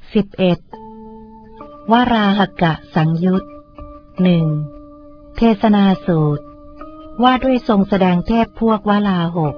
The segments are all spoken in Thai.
11. วราหกะสังยุต 1. เทศนาสูตรว่าด้วยทรงแสดงเทพพวกวลาหก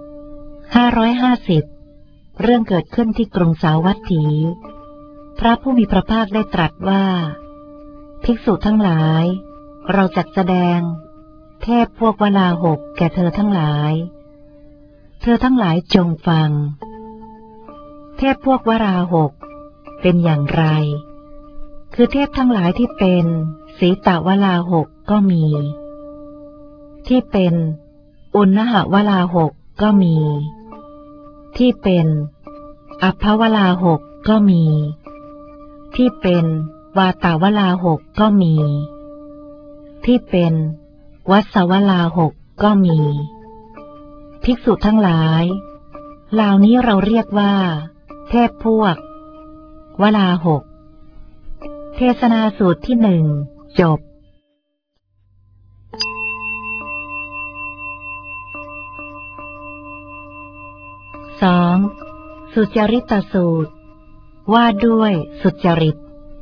550 เรื่องเกิดขึ้นที่กรุงสาวัตถีพระผู้มีพระภาคได้ตรัสว่าภิกษุทั้งหลายเราจักแสดงเทพพวกวลาหกแก่เธอทั้งหลายเธอทั้งหลายจงฟังเทพพวกวราหกเป็นอย่างไรคือเทพทั้งหลายที่เป็นสีตวลาหกก็มีที่เป็นอุณหวลาหกก็มีที่เป็นอัพพวลาหกก็มีที่เป็นวาตาวลาหกก็มีที่เป็นวัสวลาหกก็มีภิกษุทั้งหลายเหล่านี้เราเรียกว่าเทพพวกวลาหกเทศนาสูตรที่ 1 จบ 2. สุจริตสูตรว่าด้วยสุจริต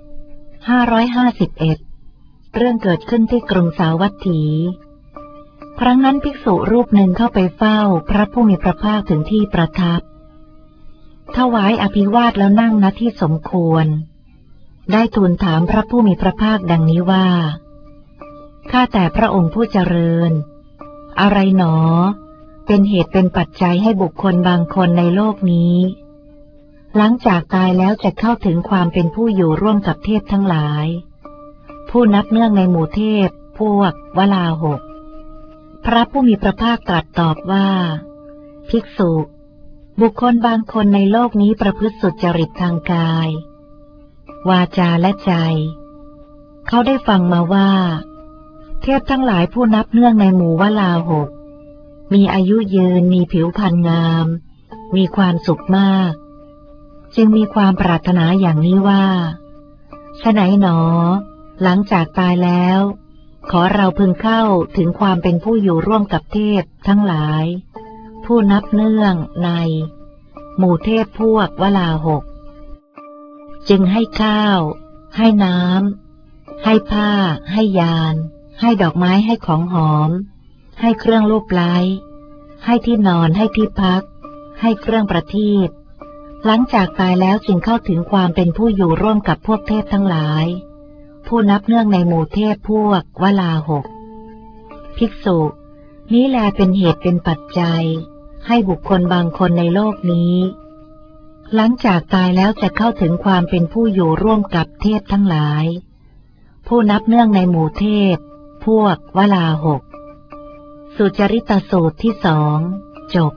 551 เรื่องเกิดขึ้นที่กรุงสาวัตถี ครั้งนั้นภิกษุรูปหนึ่งเข้าไปเฝ้าพระผู้มีพระภาคถึงที่ประทับถวายอภิวาทแล้วนั่งณที่สมควรได้ทูลถามพระผู้มีพระภาคดังนี้ว่าข้าแต่พระองค์ผู้เจริญอะไรหนอเป็นเหตุเป็นปัจจัยให้บุคคลบางคนในโลกนี้หลังจากตายแล้วจะเข้าถึงความเป็นผู้อยู่ร่วมกับเทพทั้งหลายผู้นับเนื่องในหมู่เทพพวกวลาหกพระผู้มีพระภาคตรัสตอบว่าภิกษุบุคคลบางคนในโลกนี้ประพฤติสุจริตทางกายวาจาและใจเขาได้ฟังมาว่าเทพทั้งหลายผู้นับเนื่องในหมู่วลาหกมีอายุยืนมีผิวพรรณงามมีความสุขมากจึงมีความปรารถนาอย่างนี้ว่าฉะไหนหนอหลังจากตายแล้วขอเราพึงเข้าถึงความเป็นผู้อยู่ร่วมกับเทพทั้งหลายผู้นับเนื่องในหมู่เทพพวกวลาหกจึงให้ข้าวให้น้ำให้ผ้าให้ยานให้ดอกไม้ให้ของหอมให้เครื่องลูบไล้ให้ที่นอนให้ที่พักให้เครื่องประทีปหลังจากตายแล้วจึงเข้าถึงความเป็นผู้อยู่ร่วมกับพวกเทพทั้งหลายผู้นับเนื่องในหมู่เทพพวกวลาหกภิกษุนี้แลเป็นเหตุเป็นปัจจัยให้บุคคลบางคนในโลกนี้หลังจากตายแล้วจะเข้าถึงความเป็นผู้อยู่ร่วมกับเทพทั้งหลายผู้นับเนื่องในหมู่เทพพวกวลาหกสุจริตสูตรที่ 2 จบ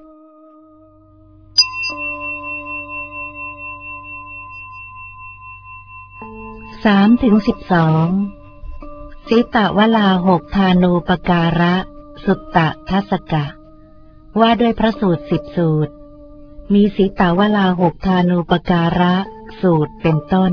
3-12 สีตวลาหกทานูปการะสุตตทัสกะว่าด้วยพระสูตร10 สูตรมีสีตวลาหกทานูปการะสูตรเป็นต้น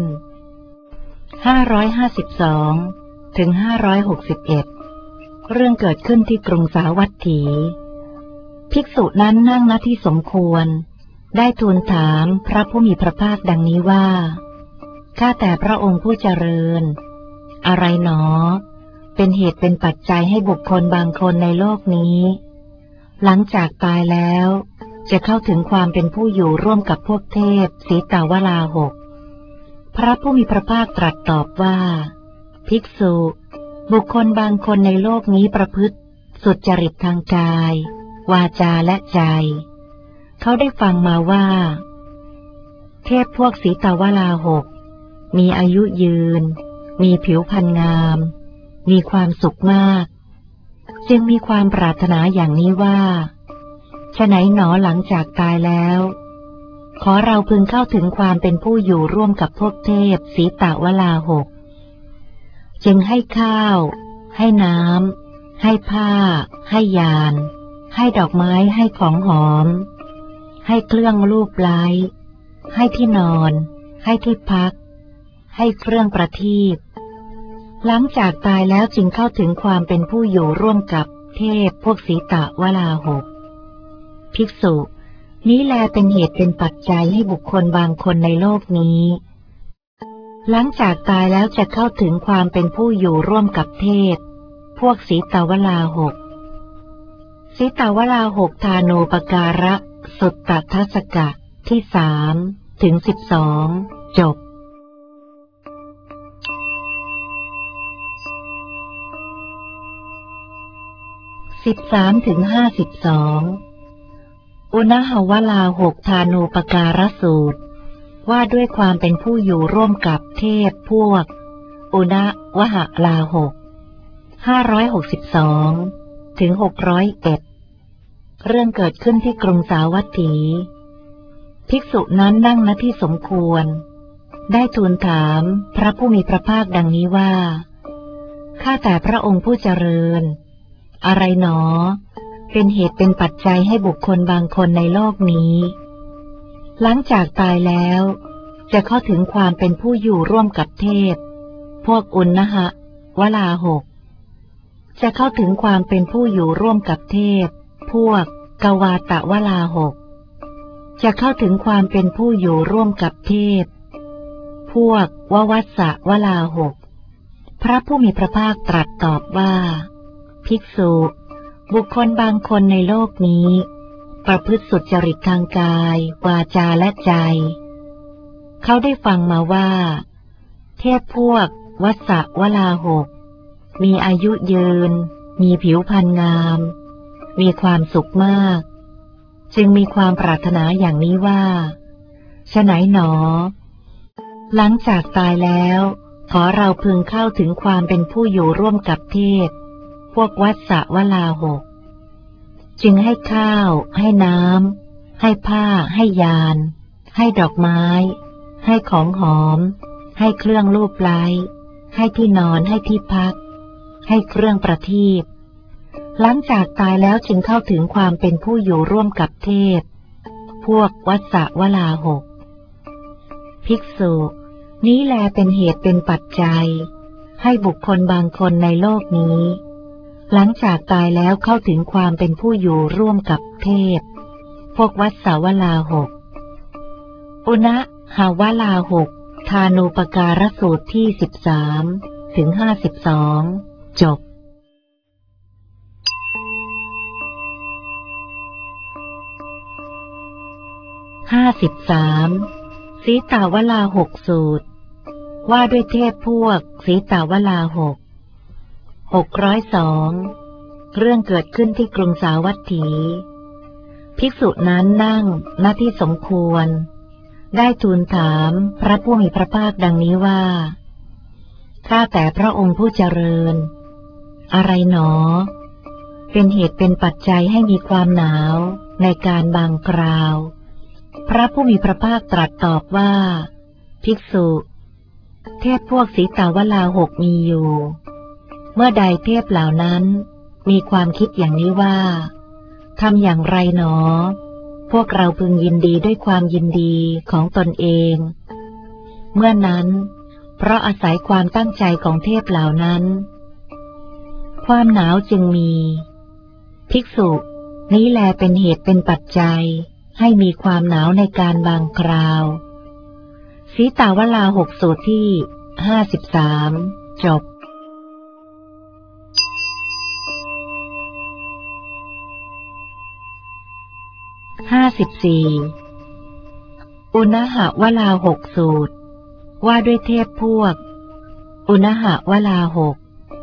552-561 เรื่องเกิดขึ้นที่กรุงสาวัตถีภิกษุนั้นนั่งณที่สมควรได้ทูลถามพระผู้มีพระภาคดังนี้ว่าข้าแต่พระองค์ผู้เจริญอะไรหนอเป็นเหตุเป็นปัจจัยให้บุคคลบางคนในโลกนี้หลังจากตายแล้วจะเข้าถึงความเป็นผู้อยู่ร่วมกับพวกเทพสีตวลาหกพระผู้มีพระภาคตรัสตอบว่าภิกษุบุคคลบางคนในโลกนี้ประพฤติสุจริตทางกายวาจาและใจเขาได้ฟังมาว่าเทพพวกสีตวลาหกมีอายุยืนมีผิวพรรณงามมีความสุขมากจึงมีความปรารถนาอย่างนี้ว่าฉะไหนหนอหลังจากตายแล้วขอเราพึงเข้าถึงความเป็นผู้อยู่ร่วมกับพวกเทพสีตวลาหกจึงให้ข้าวให้น้ำให้ผ้าให้ยานให้ดอกไม้ให้ของหอมให้เครื่องลูบไล้ให้ที่นอนให้ที่พักให้เครื่องประทีปหลังจากตายแล้วจึงเข้าถึงความเป็นผู้อยู่ร่วมกับเทพพวกสีตวลาหกภิกษุนี้แลเป็นเหตุเป็นปัจจัยให้บุคคลบางคนในโลกนี้หลังจากตายแล้วจะเข้าถึงความเป็นผู้อยู่ร่วมกับเทพพวกสีตาวลาหกสีตาวลาหกทานูปการะสุตตทัสกะที่3 ถึง 12จบ13 ถึง 52อุณหวลาหกทานูปการะสูตรว่าด้วยความเป็นผู้อยู่ร่วมกับเทพพวกอุณวหลาหก562 ถึง 601เรื่องเกิดขึ้นที่กรุงสาวัตถีภิกษุนั้นนั่งณที่สมควรได้ทูลถามพระผู้มีพระภาคดังนี้ว่าข้าแต่พระองค์ผู้เจริญอะไรหนอเป็นเหตุเป็นปัจจัยให้บุคคลบางคนในโลกนี้หลังจากตายแล้วจะเข้าถึงความเป็นผู้อยู่ร่วมกับเทพพวกอุณหวลาหกจะเข้าถึงความเป็นผู้อยู่ร่วมกับเทพพวกกวาตะวลาหกจะเข้าถึงความเป็นผู้อยู่ร่วมกับเทพพวกววัสสะวลาหกพระผู้มีพระภาคตรัสตอบว่าภิกษุบุคคลบางคนในโลกนี้ประพฤติสุจริตทางกายวาจาและใจเขาได้ฟังมาว่าเทพพวกวัสสะวลาหกมีอายุยืนมีผิวพรรณงามมีความสุขมากจึงมีความปรารถนาอย่างนี้ว่าฉะไหนหนอหลังจากตายแล้วขอเราพึงเข้าถึงความเป็นผู้อยู่ร่วมกับเทพพวกวัสสะวลาหกจึงให้ข้าวให้น้ำให้ผ้าให้ยานให้ดอกไม้ให้ของหอมให้เครื่องลูบไล้ให้ที่นอนให้ที่พักให้เครื่องประทีปหลังจากตายแล้วจึงเข้าถึงความเป็นผู้อยู่ร่วมกับเทพพวกวัสสะวลาหกภิกษุนี้แลเป็นเหตุเป็นปัจจัยให้บุคคลบางคนในโลกนี้หลังจากตายแล้วเข้าถึงความเป็นผู้อยู่ร่วมกับเทพพวกวัสสาวลาหกอุณหวลาหกทานูปการสูตรที่13 ถึง 52จบ53สีตาวลาหกสูตรว่าด้วยเทพพวกสีตาวลาหก602เรื่องเกิดขึ้นที่กรุงสาวัตถีภิกษุนั้นนั่งณที่สมควรได้ทูลถามพระผู้มีพระภาคดังนี้ว่าข้าแต่พระองค์ผู้เจริญอะไรหนอเป็นเหตุเป็นปัจจัยให้มีความหนาวในการบางคราวพระผู้มีพระภาคตรัสตอบว่าภิกษุเทพพวกสีตาวลาหกมีอยู่เมื่อใดเทพเหล่านั้นมีความคิดอย่างนี้ว่าทำอย่างไรหนอพวกเราพึงยินดีด้วยความยินดีของตนเองเมื่อนั้นเพราะอาศัยความตั้งใจของเทพเหล่านั้นความหนาวจึงมีภิกษุนี้แลเป็นเหตุเป็นปัจจัยให้มีความหนาวในการบางคราวสีตาวลาหกสูตรที่53จบ54อุณหวลาหกสูตรว่าด้วยเทพพวกอุณหวลาหก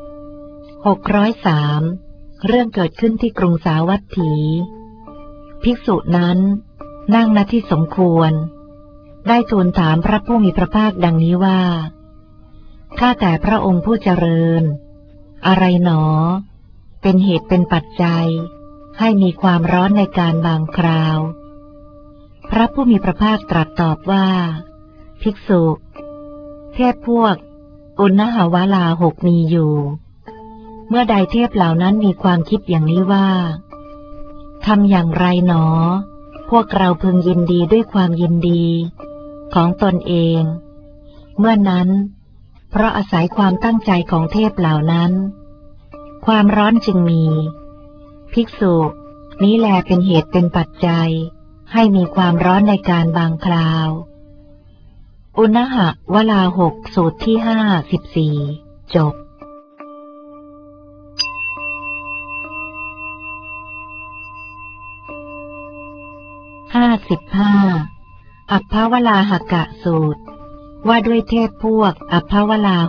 603เรื่องเกิดขึ้นที่กรุงสาวัตถีภิกษุนั้นนั่งณที่สมควรได้ทูลถามพระผู้มีพระภาคดังนี้ว่าข้าแต่พระองค์ผู้เจริญอะไรหนอเป็นเหตุเป็นปัจจัยให้มีความร้อนในการบางคราวพระผู้มีพระภาคตรัสตอบว่าภิกษุเทพพวกอุณหวลาหกมีอยู่เมื่อใดเทพเหล่านั้นมีความคิดอย่างนี้ว่าทำอย่างไรหนอพวกเราพึงยินดีด้วยความยินดีของตนเองเมื่อนั้นเพราะอาศัยความตั้งใจของเทพเหล่านั้นความร้อนจึงมีภิกษุนี้แลเป็นเหตุเป็นปัจจัยให้มีความร้อนในการบางคราวอุณหวลาหกสูตรที่54จบ55อัปภวลาหกะสูตรว่าด้วยเทพพวกอัปภวลา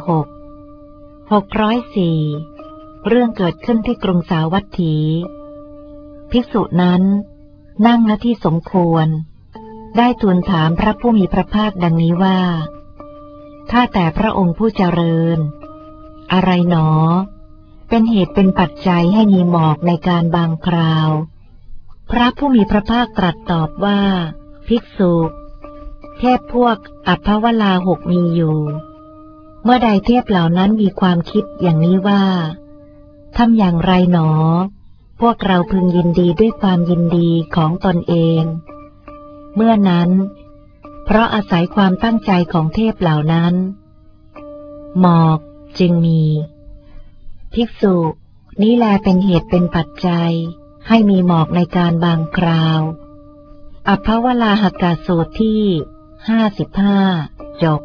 604เรื่องเกิดขึ้นที่กรุงสาวัตถี ภิกษุนั้นนั่งณที่สมควรได้ทูลถามพระผู้มีพระภาคดังนี้ว่าข้าแต่พระองค์ผู้เจริญอะไรหนอเป็นเหตุเป็นปัจจัยให้มีหมอกในการบางคราวพระผู้มีพระภาคตรัสตอบว่าภิกษุเทพพวกอัปภวลาหกมีอยู่เมื่อใดเทพเหล่านั้นมีความคิดอย่างนี้ว่าทำอย่างไรหนอพวกเราพึงยินดีด้วยความยินดีของตนเองเมื่อนั้นเพราะอาศัยความตั้งใจของเทพเหล่านั้นหมอกจึงมีภิกษุนี้แลเป็นเหตุเป็นปัจจัยให้มีหมอกในการบางคราวอัปภวลาหกะสูตรที่55จบ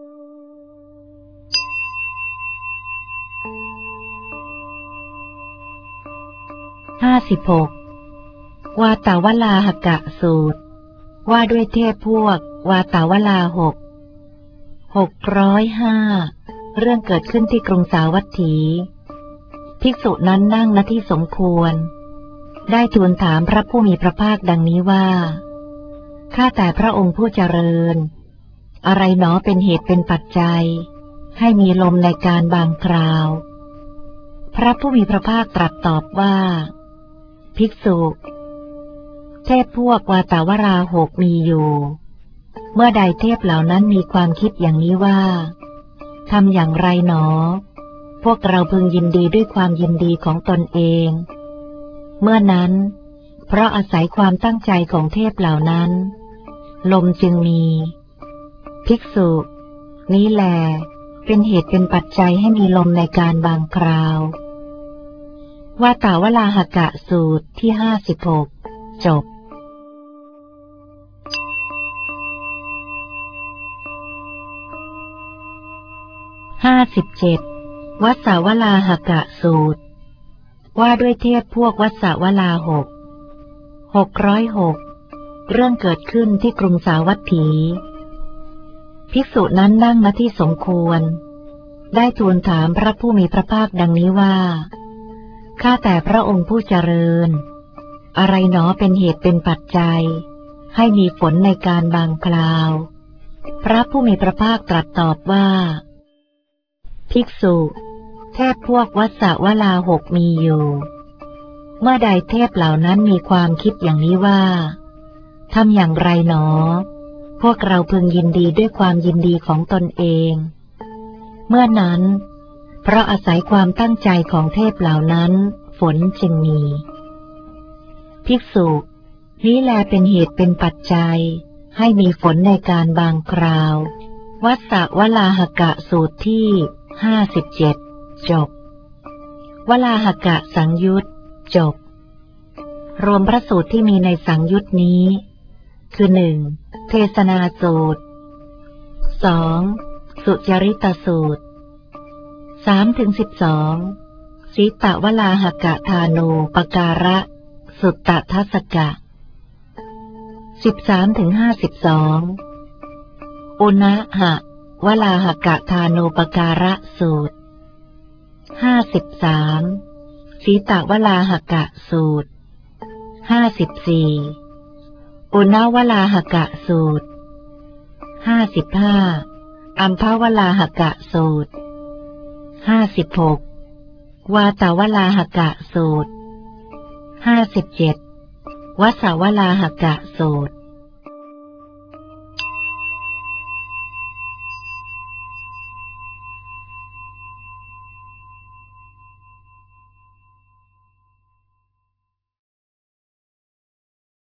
56วาตาวลาหกะสูตรว่าด้วยเทพพวกวาตาวลา605เรื่องเกิดขึ้นที่กรุงสาวัตถีภิกษุนั้นนั่งณที่สมควรได้ทูลถามพระผู้มีพระภาคดังนี้ว่าข้าแต่พระองค์ผู้เจริญอะไรหนอเป็นเหตุเป็นปัจจัยให้มีลมในการบางคราวพระผู้มีพระภาคตรัสตอบว่าภิกษุเทพพวกวาตาวราหกมีอยู่เมื่อใดเทพเหล่านั้นมีความคิดอย่างนี้ว่าทำอย่างไรหนอพวกเราพึงยินดีด้วยความยินดีของตนเองเมื่อนั้นเพราะอาศัยความตั้งใจของเทพเหล่านั้นลมจึงมีภิกษุนี้แลเป็นเหตุเป็นปัจจัยให้มีลมในการบางคราววาตาวลาหกะสูตรที่56จบ57วัสสาวลาหกะสูตรว่าด้วยเทพพวกวัสสาวลา606เรื่องเกิดขึ้นที่กรุงสาวัตถีภิกษุนั้นนั่งณที่สมควรได้ทูลถามพระผู้มีพระภาคดังนี้ว่าข้าแต่พระองค์ผู้เจริญอะไรหนอเป็นเหตุเป็นปัจจัยให้มีฝนในการบางคราวพระผู้มีพระภาคตรัสตอบว่าภิกษุเทพพวกวัสสาวลาหกมีอยู่เมื่อใดเทพเหล่านั้นมีความคิดอย่างนี้ว่าทำอย่างไรหนอพวกเราพึงยินดีด้วยความยินดีของตนเองเมื่อนั้นเพราะอาศัยความตั้งใจของเทพเหล่านั้นฝนจึงมีภิกษุนี้แลเป็นเหตุเป็นปัจจัยให้มีฝนในการบางคราววัสสาวลาหกะสูตรที่57จบวลาหกะสังยุตจบรวมพระสูตรที่มีในสังยุตนี้คือ 1. เทศนาสูตร 2. สุจริตสูตร 3-12 สีตวลาหกะทาโนปการะสุตตทัสสกะ 13-52 อุณหวลาหกะทาโนปการะสูตร 53สีตวลาหกะสูตร 54อุณวลาหกะสูตร 55อัมพวลาหกะสูตร 56วาตาวลาหกะสูตร 57วัสสาวลาหกะสูตร